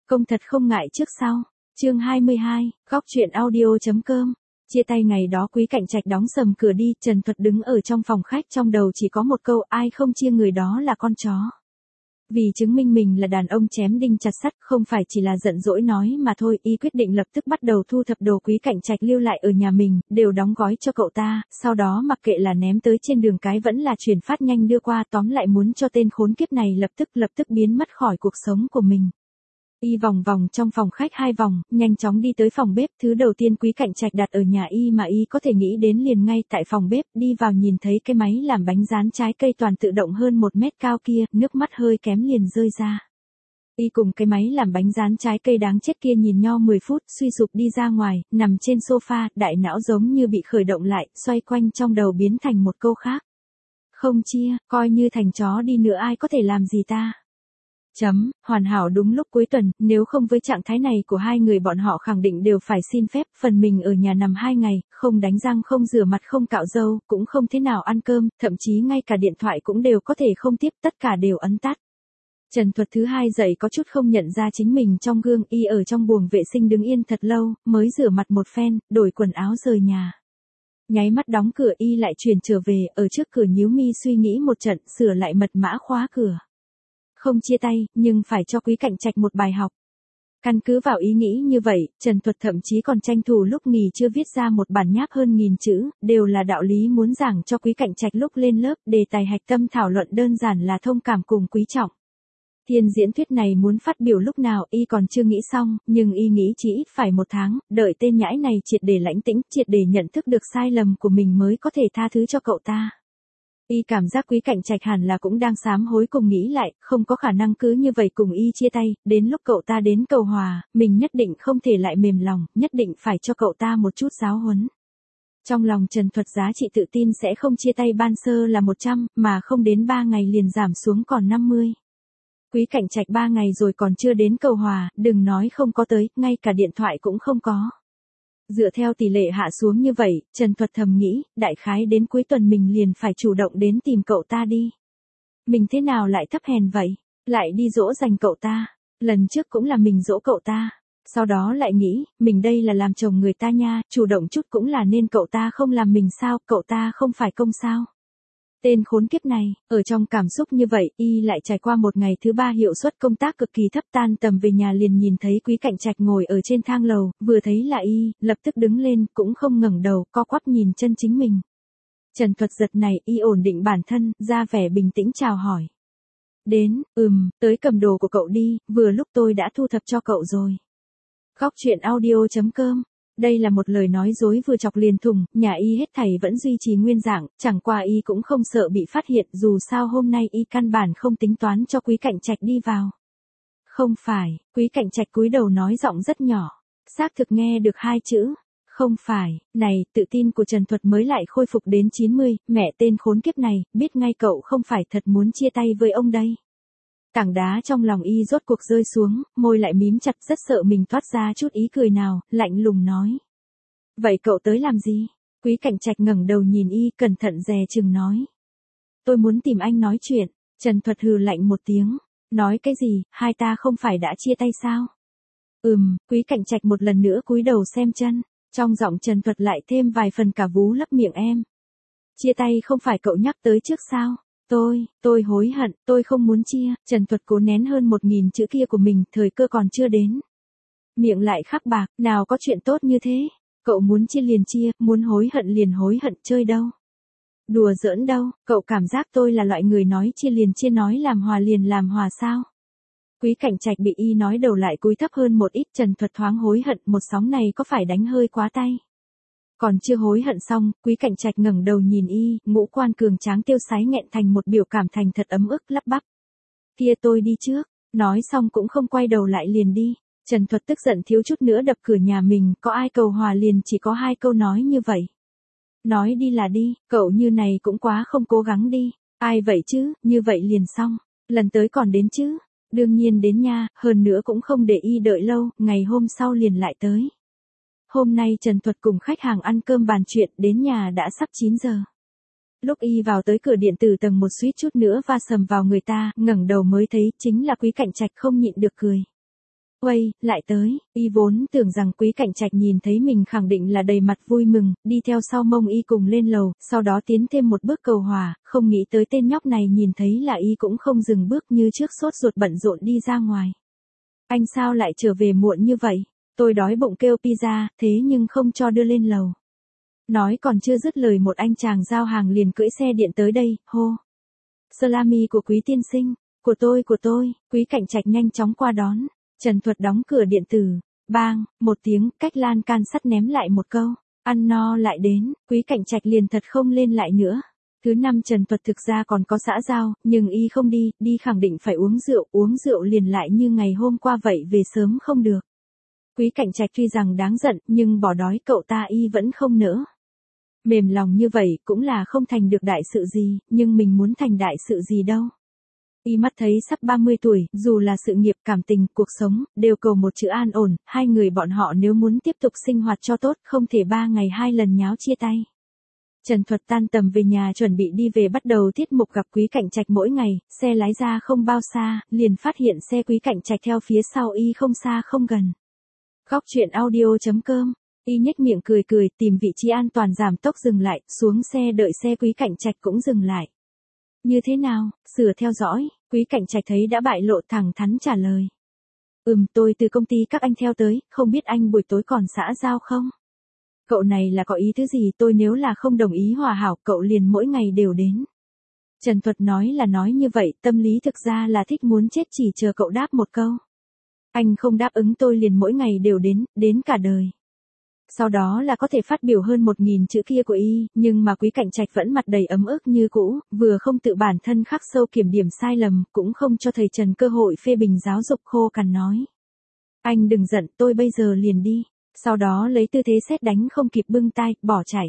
Công thật không ngại trước sau. Chương 22, góc truyện audio.com. Chia tay ngày đó Quý Cạnh Trạch đóng sầm cửa đi, Trần Thuật đứng ở trong phòng khách, trong đầu chỉ có một câu, ai không chia người đó là con chó. Vì chứng minh mình là đàn ông chém đinh chặt sắt, không phải chỉ là giận dỗi nói mà thôi, y quyết định lập tức bắt đầu thu thập đồ Quý Cạnh Trạch lưu lại ở nhà mình, đều đóng gói cho cậu ta, sau đó mặc kệ là ném tới trên đường cái vẫn là chuyển phát nhanh đưa qua, tóm lại muốn cho tên khốn kiếp này lập tức biến mất khỏi cuộc sống của mình. Y vòng vòng trong phòng khách 2 vòng, nhanh chóng đi tới phòng bếp, thứ đầu tiên Quý Cạnh Trạch đặt ở nhà y mà y có thể nghĩ đến liền ngay tại phòng bếp, đi vào nhìn thấy cái máy làm bánh rán trái cây toàn tự động hơn 1 mét cao kia, nước mắt hơi kém liền rơi ra. Y cùng cái máy làm bánh rán trái cây đáng chết kia nhìn nhau 10 phút, suy sụp đi ra ngoài, nằm trên sofa, đại não giống như bị khởi động lại, xoay quanh trong đầu biến thành một câu khác. Không chia, coi như thành chó đi nữa ai có thể làm gì ta. Hoàn hảo đúng lúc cuối tuần, nếu không với trạng thái này của hai người bọn họ khẳng định đều phải xin phép, phần mình ở nhà nằm 2 ngày, không đánh răng không rửa mặt không cạo râu, cũng không thế nào ăn cơm, thậm chí ngay cả điện thoại cũng đều có thể không tiếp, tất cả đều ấn tắt. Trần Thuật thứ 2 dậy có chút không nhận ra chính mình trong gương, y ở trong buồng vệ sinh đứng yên thật lâu, mới rửa mặt một phen, đổi quần áo rời nhà. Nháy mắt đóng cửa y lại chuyển trở về, ở trước cửa nhíu mi suy nghĩ một trận, sửa lại mật mã khóa cửa. Không chia tay, nhưng phải cho Quý Cạnh Trạch một bài học. Căn cứ vào ý nghĩ như vậy, Trần Thuật thậm chí còn tranh thủ lúc nghỉ chưa viết ra một bản nháp hơn 1000 chữ, đều là đạo lý muốn giảng cho Quý Cạnh Trạch lúc lên lớp, đề tài hạch tâm thảo luận đơn giản là thông cảm cùng quý trọng. Thiên diễn thuyết này muốn phát biểu lúc nào y còn chưa nghĩ xong, nhưng y nghĩ chỉ ít phải 1 tháng, đợi tên nhãi này triệt để lãnh tĩnh, triệt để nhận thức được sai lầm của mình mới có thể tha thứ cho cậu ta. Y cảm giác Quý Cạnh Trạch hẳn là cũng đang sám hối cùng nghĩ lại, không có khả năng cứ như vậy cùng y chia tay, đến lúc cậu ta đến cầu hòa, mình nhất định không thể lại mềm lòng, nhất định phải cho cậu ta một chút giáo huấn. Trong lòng Trần Thuật giá trị tự tin sẽ không chia tay ban sơ là 100, mà không đến 3 ngày liền giảm xuống còn 50. Quý Cạnh Trạch 3 ngày rồi còn chưa đến cầu hòa, đừng nói không có tới, ngay cả điện thoại cũng không có. Dựa theo tỷ lệ hạ xuống như vậy, Trần Thuật thầm nghĩ, đại khái đến cuối tuần mình liền phải chủ động đến tìm cậu ta đi. Mình thế nào lại thấp hèn vậy? Lại đi dỗ dành cậu ta. Lần trước cũng là mình dỗ cậu ta. Sau đó lại nghĩ, mình đây là làm chồng người ta nha, chủ động chút cũng là nên, cậu ta không làm mình sao, cậu ta không phải công sao. Tên khốn kiếp này, ở trong cảm xúc như vậy, y lại trải qua một ngày thứ 3 hiệu suất công tác cực kỳ thấp, tan tầm về nhà liền nhìn thấy Quý Cạnh Trạch ngồi ở trên thang lầu, vừa thấy là y, lập tức đứng lên, cũng không ngẩng đầu, co quắp nhìn chân chính mình. Trần Thuật giật này, y ổn định bản thân, ra vẻ bình tĩnh chào hỏi. Đến, tới cầm đồ của cậu đi, vừa lúc tôi đã thu thập cho cậu rồi. Góc truyện audio.com. Đây là một lời nói dối vừa chọc liền thùng, nhà y hết thảy vẫn duy trì nguyên dạng, chẳng qua y cũng không sợ bị phát hiện, dù sao hôm nay y căn bản không tính toán cho Quý Cạnh Trạch đi vào. Không phải, Quý Cạnh Trạch cúi đầu nói giọng rất nhỏ, xác thực nghe được 2 chữ. Không phải, này, tự tin của Trần Thuật mới lại khôi phục đến 90, mẹ tên khốn kiếp này, biết ngay cậu không phải thật muốn chia tay với ông đây. Tảng đá trong lòng y rốt cuộc rơi xuống, môi lại mím chặt, rất sợ mình thoát ra chút ý cười nào, lạnh lùng nói. Vậy cậu tới làm gì? Quý Cạnh Trạch ngẩng đầu nhìn y, cẩn thận dè chừng nói. Tôi muốn tìm anh nói chuyện. Trần Thuật hừ lạnh một tiếng. Nói cái gì, hai ta không phải đã chia tay sao? Quý Cạnh Trạch một lần nữa cúi đầu xem chân. Trong giọng Trần Thuật lại thêm vài phần cả vú lấp miệng em. Chia tay không phải cậu nhắc tới trước sao? Tôi hối hận, tôi không muốn chia. Trần Thuật cố nén hơn 1000 chữ kia của mình, thời cơ còn chưa đến. Miệng lại khắc bạc, nào có chuyện tốt như thế. Cậu muốn chia liền chia, muốn hối hận liền hối hận, chơi đâu. Đùa giỡn đâu, cậu cảm giác tôi là loại người nói chia liền chia, nói làm hòa liền làm hòa sao? Quý Cạnh Trạch bị y nói đầu lại cúi thấp hơn một ít, Trần Thuật thoáng hối hận, một sóng này có phải đánh hơi quá tay. Còn chưa hối hận xong, Quý Cạnh Trạch ngẩng đầu nhìn y, ngũ quan cường tráng tiêu sái nghẹn thành một biểu cảm thành thật ấm ức, lắp bắp. Kia tôi đi trước, nói xong cũng không quay đầu lại liền đi. Trần Thuật tức giận thiếu chút nữa đập cửa nhà mình, có ai cầu hòa liền chỉ có 2 câu nói như vậy. Nói đi là đi, cậu như này cũng quá không cố gắng đi. Ai vậy chứ, như vậy liền xong, lần tới còn đến chứ. Đương nhiên đến nha, hơn nữa cũng không để y đợi lâu, ngày hôm sau liền lại tới. Hôm nay Trần Thuật cùng khách hàng ăn cơm bàn chuyện, đến nhà đã sắp 9 giờ. Lúc y vào tới cửa điện tử tầng 1 suýt chút nữa va sầm vào người ta, ngẩng đầu mới thấy chính là Quý Cạnh Trạch, không nhịn được cười. Uầy, lại tới, y vốn tưởng rằng Quý Cảnh Trạch nhìn thấy mình khẳng định là đầy mặt vui mừng, đi theo sau mông y cùng lên lầu, sau đó tiến thêm một bước cầu hòa, không nghĩ tới tên nhóc này nhìn thấy là y cũng không dừng bước như trước sốt ruột bận rộn đi ra ngoài. Anh sao lại trở về muộn như vậy? Tôi đói bụng kêu pizza, thế nhưng không cho đưa lên lầu. Nói còn chưa dứt lời một anh chàng giao hàng liền cưỡi xe điện tới đây, hô. Salami của Quý tiên sinh, của tôi, Quý Cảnh Trạch nhanh chóng qua đón. Trần Thuật đóng cửa điện tử, bang, một tiếng, cách lan can sắt ném lại một câu, ăn no lại đến, Quý Cảnh Trạch liền thật không lên lại nữa. Thứ năm Trần Thuật thực ra còn có xã giao, nhưng y không đi, đi khẳng định phải uống rượu liền lại như ngày hôm qua vậy về sớm không được. Quý Cảnh Trạch tuy rằng đáng giận, nhưng bỏ đói cậu ta y vẫn không nỡ. Mềm lòng như vậy cũng là không thành được đại sự gì, nhưng mình muốn thành đại sự gì đâu. Y mắt thấy sắp 30 tuổi, dù là sự nghiệp, cảm tình, cuộc sống, đều cầu một chữ an ổn, hai người bọn họ nếu muốn tiếp tục sinh hoạt cho tốt, không thể 3 ngày 2 lần nháo chia tay. Trần Thuật tan tầm về nhà chuẩn bị đi về bắt đầu tiết mục gặp Quý Cảnh Trạch mỗi ngày, xe lái ra không bao xa, liền phát hiện xe Quý Cảnh Trạch theo phía sau y không xa không gần. Góc truyện audio.com, y nhếch miệng cười cười tìm vị trí an toàn giảm tốc dừng lại, xuống xe đợi xe Quý Cảnh Trạch cũng dừng lại. Như thế nào, sửa theo dõi, Quý Cảnh Trạch thấy đã bại lộ thẳng thắn trả lời. Tôi từ công ty các anh theo tới, không biết anh buổi tối còn xã giao không? Cậu này là có ý thứ gì, tôi nếu là không đồng ý hòa hảo, cậu liền mỗi ngày đều đến. Trần Thuật nói là nói như vậy, tâm lý thực ra là thích muốn chết chỉ chờ cậu đáp một câu. Anh không đáp ứng tôi liền mỗi ngày đều đến cả đời. Sau đó là có thể phát biểu hơn 1000 chữ kia của y, nhưng mà Quý Cảnh Trạch vẫn mặt đầy ấm ức như cũ, vừa không tự bản thân khắc sâu kiểm điểm sai lầm, cũng không cho thầy Trần cơ hội phê bình giáo dục khô cằn nói. Anh đừng giận, tôi bây giờ liền đi. Sau đó lấy tư thế sét đánh không kịp bưng tay, bỏ chạy.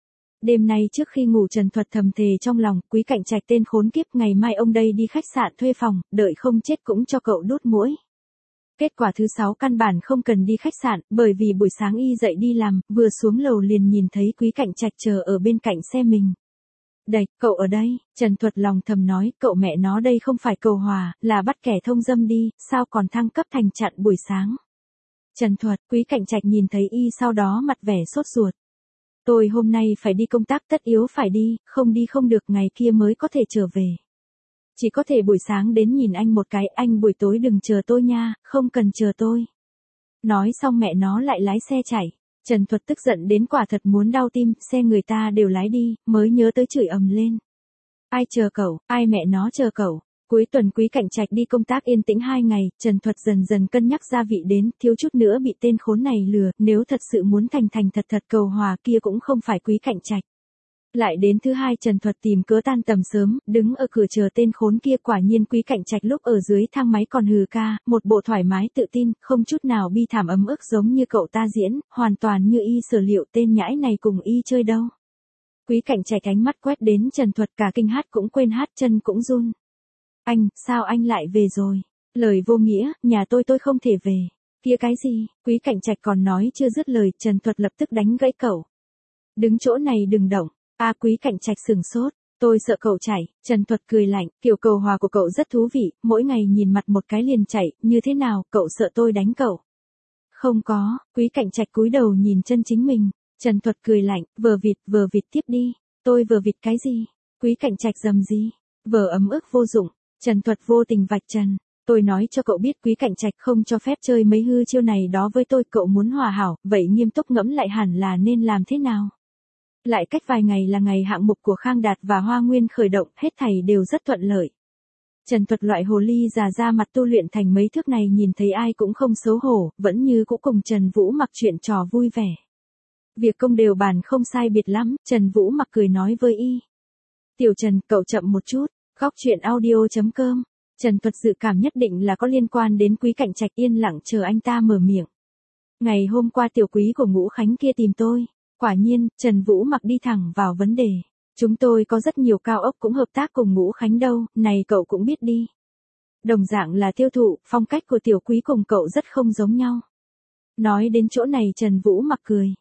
Đêm nay trước khi ngủ Trần Thuật thầm thề trong lòng, Quý Cảnh Trạch tên khốn kiếp, ngày mai ông đây đi khách sạn thuê phòng, đợi không chết cũng cho cậu đốt muỗi. Kết quả thứ 6 căn bản không cần đi khách sạn, bởi vì buổi sáng y dậy đi làm, vừa xuống lầu liền nhìn thấy Quý Cảnh Trạch chờ ở bên cạnh xe mình. Đây, cậu ở đây, Trần Thuật lòng thầm nói, cậu mẹ nó đây không phải cầu hòa, là bắt kẻ thông dâm đi, sao còn thăng cấp thành chặn buổi sáng. Trần Thuật, Quý Cảnh Trạch nhìn thấy y sau đó mặt vẻ sốt ruột. Tôi hôm nay phải đi công tác tất yếu phải đi không được ngày kia mới có thể trở về. Chỉ có thể buổi sáng đến nhìn anh một cái, anh buổi tối đừng chờ tôi nha, không cần chờ tôi. Nói xong mẹ nó lại lái xe chạy. Trần Thuật tức giận đến quả thật muốn đau tim, xe người ta đều lái đi, mới nhớ tới chửi ầm lên. Ai chờ cậu, ai mẹ nó chờ cậu. Cuối tuần Quý Cảnh Trạch đi công tác yên tĩnh 2 ngày, Trần Thuật dần dần cân nhắc gia vị đến, thiếu chút nữa bị tên khốn này lừa, nếu thật sự muốn thành thật cầu hòa kia cũng không phải Quý Cảnh Trạch. Lại đến thứ 2 Trần Thuật tìm cớ tan tầm sớm, đứng ở cửa chờ tên khốn kia, quả nhiên Quý Cảnh Trạch lúc ở dưới thang máy còn hừ ca, một bộ thoải mái tự tin, không chút nào bi thảm ấm ức giống như cậu ta diễn, hoàn toàn như y sở liệu tên nhãi này cùng y chơi đâu. Quý Cảnh Trạch ánh mắt quét đến Trần Thuật cả kinh hát cũng quên hát chân cũng run. Anh, sao anh lại về rồi? Lời vô nghĩa, nhà tôi không thể về. Kia cái gì? Quý Cảnh Trạch còn nói chưa dứt lời, Trần Thuật lập tức đánh gãy cậu. Đứng chỗ này đừng động. Quý Cảnh Trạch sừng sốt. Tôi sợ cậu chạy. Trần Thuật cười lạnh, kiểu cầu hòa của cậu rất thú vị, mỗi ngày nhìn mặt một cái liền chạy, như thế nào, cậu sợ tôi đánh cậu? Không có, Quý Cảnh Trạch cúi đầu nhìn chân chính mình. Trần Thuật cười lạnh, vờ vịt tiếp đi. Tôi vờ vịt cái gì? Quý Cảnh Trạch rầm gì? Vờ ấm ức vô dụng. Trần Thuật vô tình vạch trần. Tôi nói cho cậu biết Quý Cảnh Trạch không cho phép chơi mấy hư chiêu này đó với tôi, cậu muốn hòa hảo, vậy nghiêm túc ngẫm lại hẳn là nên làm thế nào? Lại cách vài ngày là ngày hạng mục của Khang Đạt và Hoa Nguyên khởi động, hết thảy đều rất thuận lợi. Trần Thuật loại hồ ly già ra mặt tu luyện thành mấy thước này nhìn thấy ai cũng không xấu hổ, vẫn như cũ cùng Trần Vũ Mặc chuyện trò vui vẻ. Việc công đều bàn không sai biệt lắm, Trần Vũ Mặc cười nói với y. Tiểu Trần, cậu chậm một chút. Góc truyện audio.com. Trần Thuật dự cảm nhất định là có liên quan đến Quý Cảnh Trạch, yên lặng chờ anh ta mở miệng. Ngày hôm qua tiểu quý của Ngũ Khánh kia tìm tôi. Quả nhiên, Trần Vũ Mặc đi thẳng vào vấn đề. Chúng tôi có rất nhiều cao ốc cũng hợp tác cùng Ngũ Khánh đâu, này cậu cũng biết đi. Đồng dạng là tiêu thụ, phong cách của tiểu quý cùng cậu rất không giống nhau. Nói đến chỗ này Trần Vũ Mặc cười.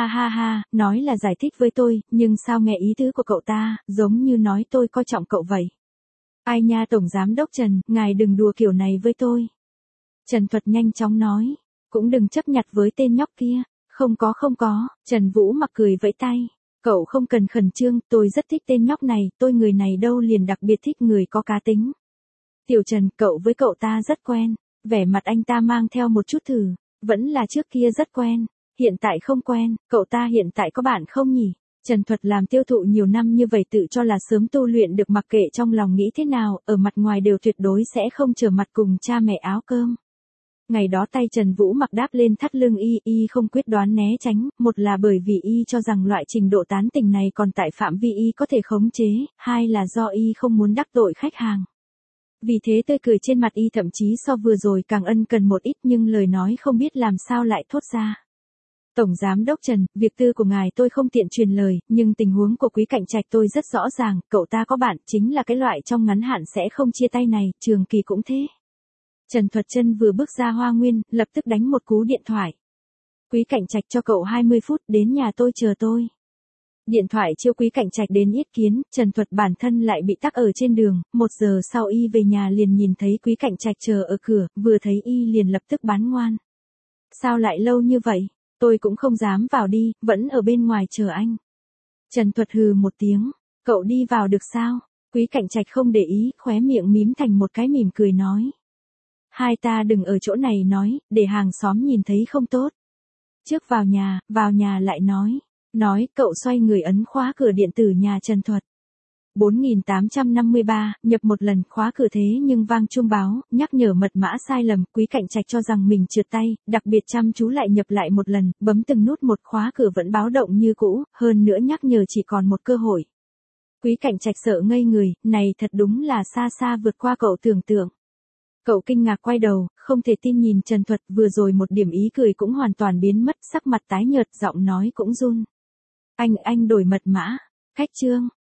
Ha, nói là giải thích với tôi, nhưng sao nghe ý tứ của cậu ta, giống như nói tôi coi trọng cậu vậy. Ai nha Tổng Giám Đốc Trần, ngài đừng đùa kiểu này với tôi. Trần Thuật nhanh chóng nói. Cũng đừng chấp nhặt với tên nhóc kia. Không có, Trần Vũ Mặc cười vẫy tay. Cậu không cần khẩn trương, tôi rất thích tên nhóc này, tôi người này đâu liền đặc biệt thích người có cá tính. Tiểu Trần, cậu với cậu ta rất quen. Vẻ mặt anh ta mang theo một chút thử. Vẫn là trước kia rất quen. Hiện tại không quen, cậu ta hiện tại có bạn không nhỉ? Trần Thuật làm tiêu thụ nhiều năm như vậy tự cho là sớm tu luyện được, mặc kệ trong lòng nghĩ thế nào, ở mặt ngoài đều tuyệt đối sẽ không trở mặt cùng cha mẹ áo cơm. Ngày đó tay Trần Vũ Mặc đáp lên thắt lưng y không quyết đoán né tránh, một là bởi vì y cho rằng loại trình độ tán tỉnh này còn tại phạm vi y có thể khống chế, hai là do y không muốn đắc tội khách hàng. Vì thế tươi cười trên mặt y thậm chí so vừa rồi càng ân cần một ít, nhưng lời nói không biết làm sao lại thốt ra. Tổng Giám đốc Trần, việc tư của ngài tôi không tiện truyền lời, nhưng tình huống của Quý Cạnh Trạch tôi rất rõ ràng, cậu ta có bạn, chính là cái loại trong ngắn hạn sẽ không chia tay này, trường kỳ cũng thế. Trần Thuật Chân vừa bước ra Hoa Nguyên, lập tức đánh một cú điện thoại. Quý Cạnh Trạch cho cậu 20 phút, đến nhà tôi chờ tôi. Điện thoại chiêu Quý Cạnh Trạch đến yết kiến, Trần Thuật bản thân lại bị tắc ở trên đường, 1 giờ sau y về nhà liền nhìn thấy Quý Cạnh Trạch chờ ở cửa, vừa thấy y liền lập tức bán ngoan. Sao lại lâu như vậy? Tôi cũng không dám vào đi, vẫn ở bên ngoài chờ anh. Trần Thuật hừ một tiếng, cậu đi vào được sao? Quý Cạnh Trạch không để ý, khóe miệng mím thành một cái mỉm cười nói. Hai ta đừng ở chỗ này nói, để hàng xóm nhìn thấy không tốt. Trước vào nhà lại nói. Nói, cậu xoay người ấn khóa cửa điện tử nhà Trần Thuật. 4853, nhập một lần, khóa cửa thế nhưng vang chuông báo, nhắc nhở mật mã sai lầm, Quý Cạnh Trạch cho rằng mình trượt tay, đặc biệt chăm chú lại nhập lại một lần, bấm từng nút một, khóa cửa vẫn báo động như cũ, hơn nữa nhắc nhở chỉ còn một cơ hội. Quý Cạnh Trạch sợ ngây người, này thật đúng là xa xa vượt qua cậu tưởng tượng. Cậu kinh ngạc quay đầu, không thể tin nhìn Trần Thuật, vừa rồi một điểm ý cười cũng hoàn toàn biến mất, sắc mặt tái nhợt, giọng nói cũng run. Anh đổi mật mã. Khách trương,